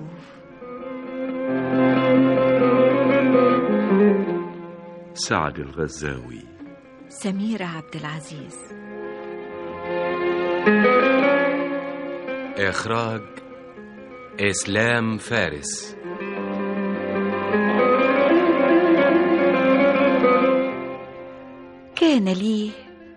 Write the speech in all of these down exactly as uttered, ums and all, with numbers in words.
سعد الغزاوي. سميرة عبد العزيز. إخراج إسلام فارس. كان لي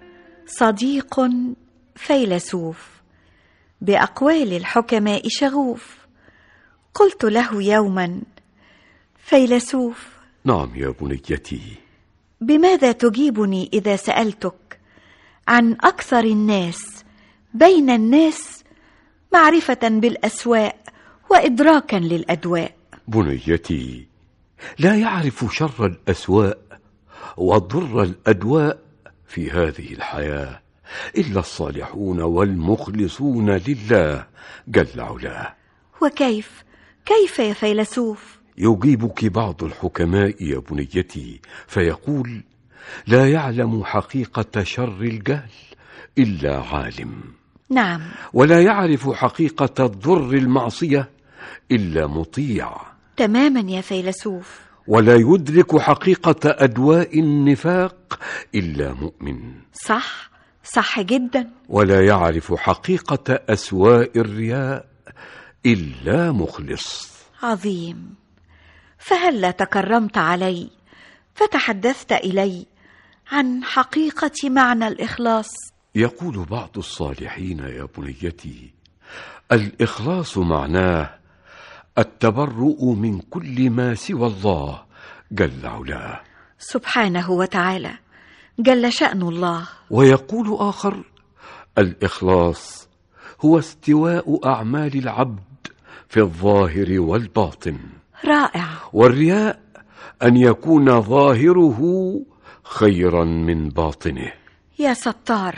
صديق فيلسوف بأقوال الحكماء شغوف. قلت له يوما: فيلسوف. نعم يا بنيتي. بماذا تجيبني إذا سألتك عن أكثر الناس بين الناس معرفة بالأسواء وإدراكا للأدواء؟ بنيتي، لا يعرف شر الأسواء وضر الأدواء في هذه الحياة إلا الصالحون والمخلصون لله جل علاه. وكيف كيف يا فيلسوف؟ يجيبك بعض الحكماء يا بنيتي فيقول: لا يعلم حقيقة شر الجهل إلا عالم. نعم. ولا يعرف حقيقة ضر المعصية إلا مطيع. تماما يا فيلسوف. ولا يدرك حقيقة أدواء النفاق إلا مؤمن. صح صح جدا. ولا يعرف حقيقة أسواء الرياء إلا مخلص. عظيم. فهلا تكرمت علي فتحدثت إلي عن حقيقة معنى الإخلاص؟ يقول بعض الصالحين يا بنيتي: الإخلاص معناه التبرؤ من كل ما سوى الله جل علاه. سبحانه وتعالى، جل شأن الله. ويقول آخر: الإخلاص هو استواء أعمال العبد في الظاهر والباطن. رائع. والرياء أن يكون ظاهره خيرا من باطنه. يا ستار،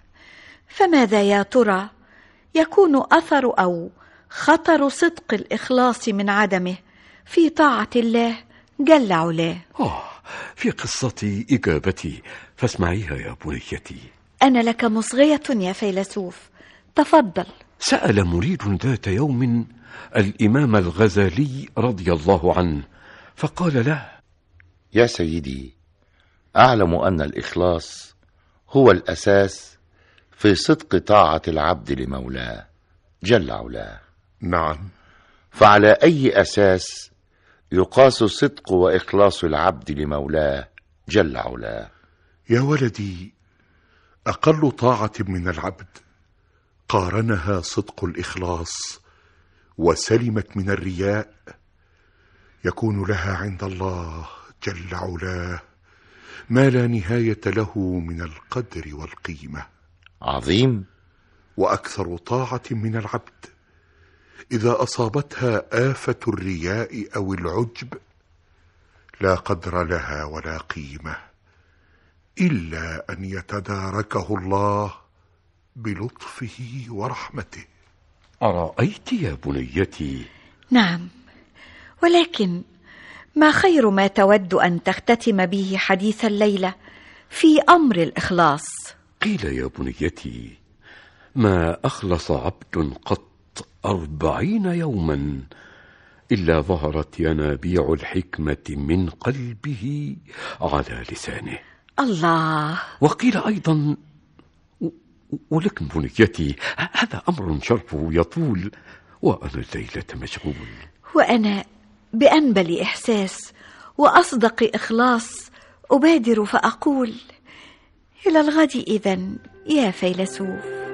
فماذا يا ترى يكون أثر أو خطر صدق الإخلاص من عدمه في طاعة الله جل علاه؟ آه في قصتي إجابتي، فاسمعيها يا بنيتي. أنا لك مصغية يا فيلسوف، تفضل. سأل مريد ذات يوم الإمام الغزالي رضي الله عنه فقال له: يا سيدي، أعلم أن الإخلاص هو الأساس في صدق طاعة العبد لمولاه جل علاه. نعم. فعلى أي أساس يقاس صدق وإخلاص العبد لمولاه جل علاه؟ يا ولدي، أقل طاعة من العبد قارنها صدق الإخلاص وسلمت من الرياء يكون لها عند الله جل علاه ما لا نهاية له من القدر والقيمة. عظيم. وأكثر طاعة من العبد إذا أصابتها آفة الرياء أو العجب لا قدر لها ولا قيمة إلا أن يتداركه الله بلطفه ورحمته. أرأيت يا بنيتي؟ نعم، ولكن ما خير ما تود أن تختتم به حديث الليلة في أمر الإخلاص؟ قيل يا بنيتي: ما أخلص عبد قط أربعين يوما إلا ظهرت ينابيع الحكمة من قلبه على لسانه. الله. وقيل أيضا، ولكن بنيتي هذا أمر شرحه يطول وأنا الليلة مشغول. وأنا بأنبل إحساس وأصدق إخلاص أبادر فأقول: إلى الغد إذن يا فيلسوف.